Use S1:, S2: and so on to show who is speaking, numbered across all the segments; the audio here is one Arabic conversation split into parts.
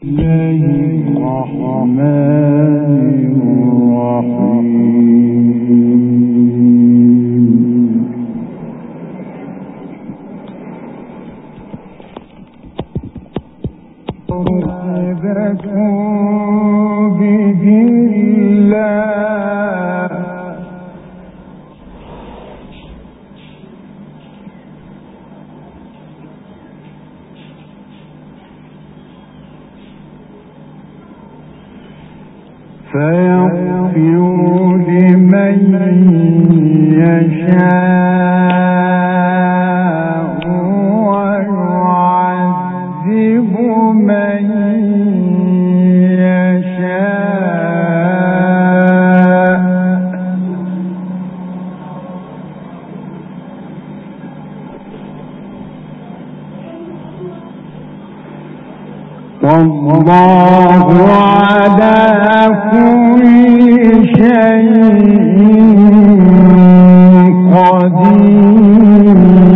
S1: والله على كل شيء قدير.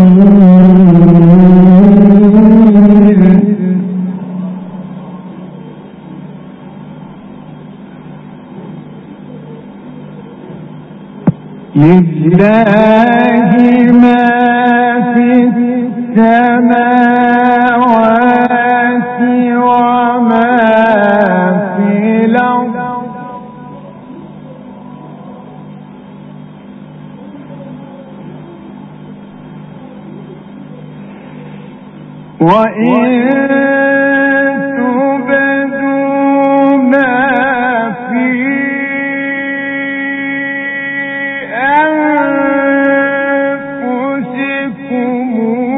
S1: لله ما في السماوات وما في الأرض وإن تبدوا ما في أنفسكم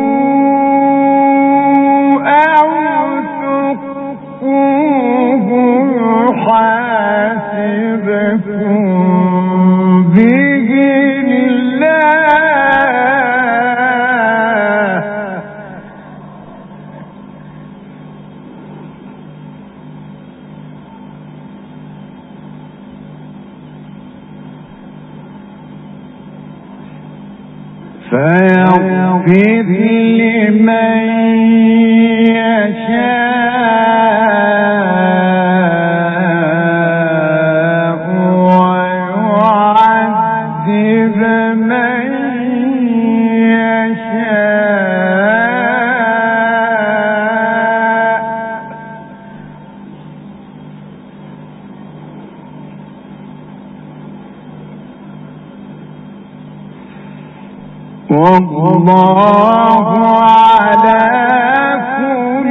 S1: أو تخفوه يحاسبكم به فيغفر لمن يشاء ويعذب من يشاء والله على كل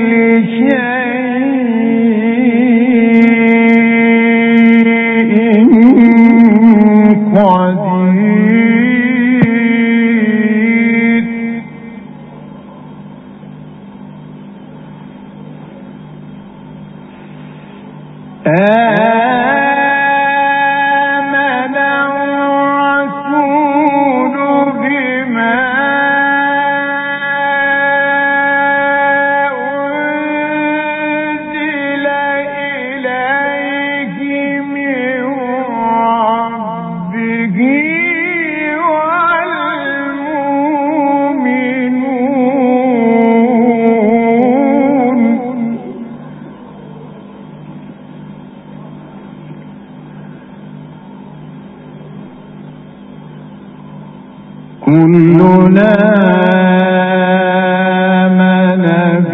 S1: شيء قدير. آمن الرسول بما أنزل إليه من ربه والمؤمنون كلنا آمن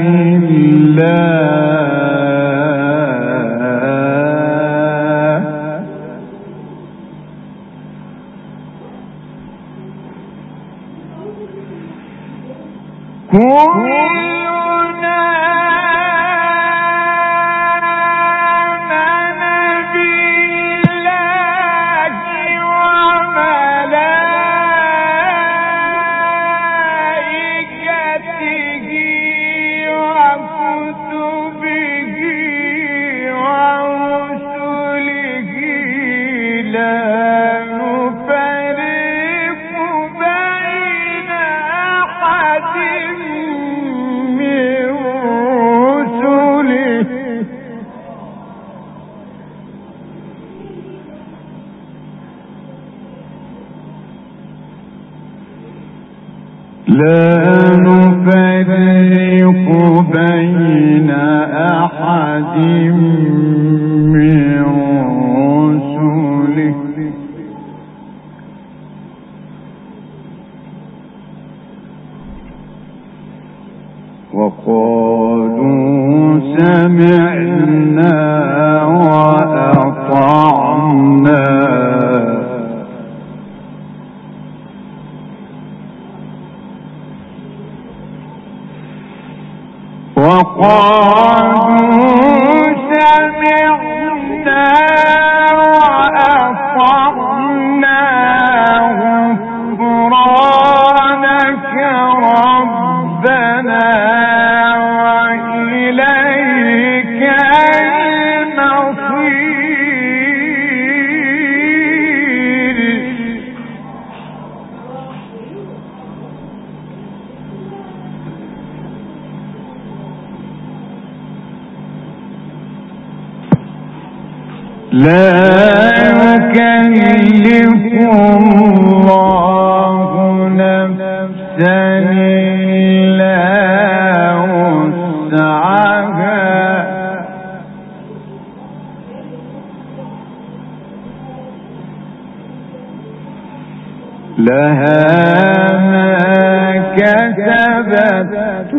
S1: بالله كلنا آمن بالله وملائكته وكتبه ورسله لا نفرق بين أحد من رسله لا نفرق بين أحد أحد من رسله وقالوا سمعنا وأطعنا غفرانك ربنا وإليك المصير. لا يكلف الله نفسا إلا وسعها لها ما كسبت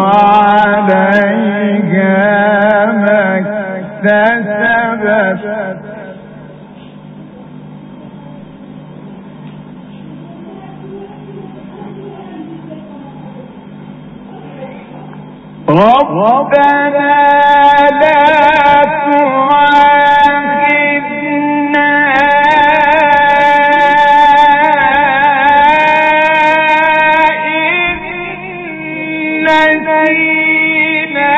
S1: وعليها ما اكتسبت ربنا لا تؤاخذنا إن نسينا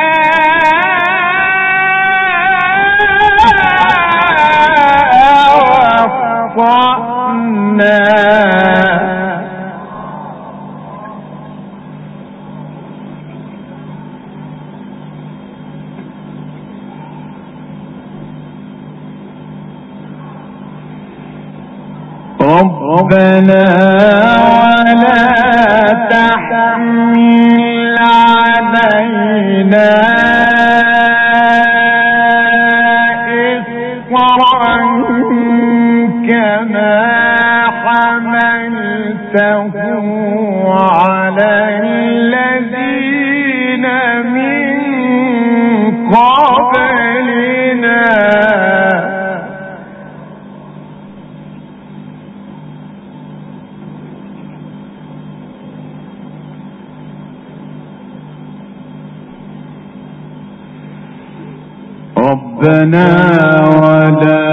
S1: وأخطأنا ربنا ولا تحمل علينا إصرا كما حملته على الذين من قبلنا ربنا ولا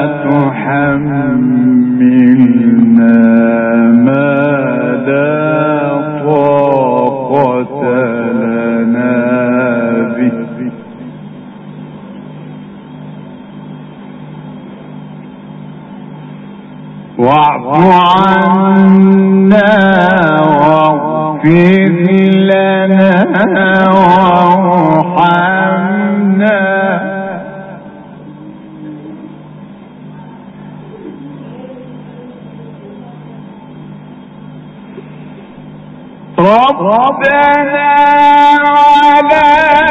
S1: تحملنا ما لا طاقة لنا به واعف عنا واغفر لنا وارحمنا ربنا ولا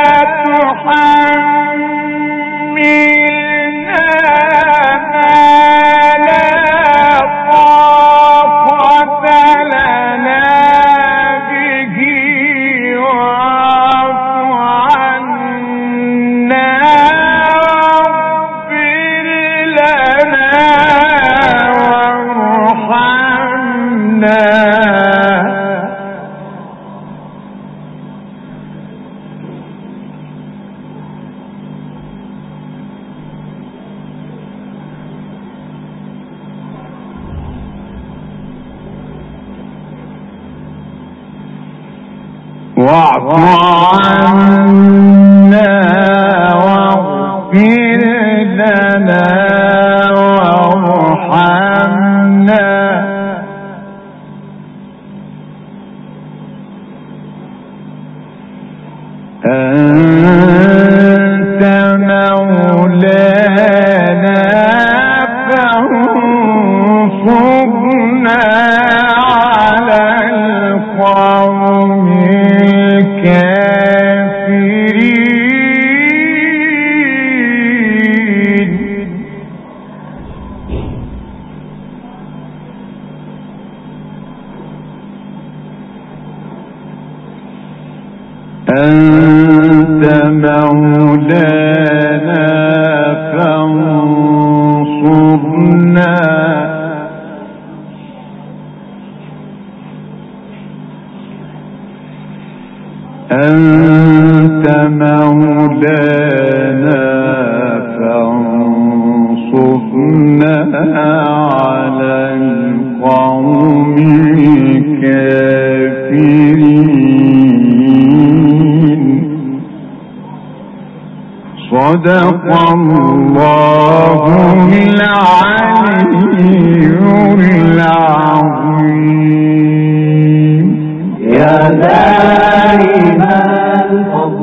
S1: تحملنا ما لا طاقة لنا به واعف عنا واغفر لنا وارحمنا واعف عنا واغفر لنا وارحمنا أنت مولانا فانصرنا على القوم الكافرين مولانا فانصرنا أنت مولانا فانصرنا على القوم الكافرين. صدق الله العلي العظيم.
S2: يا دائما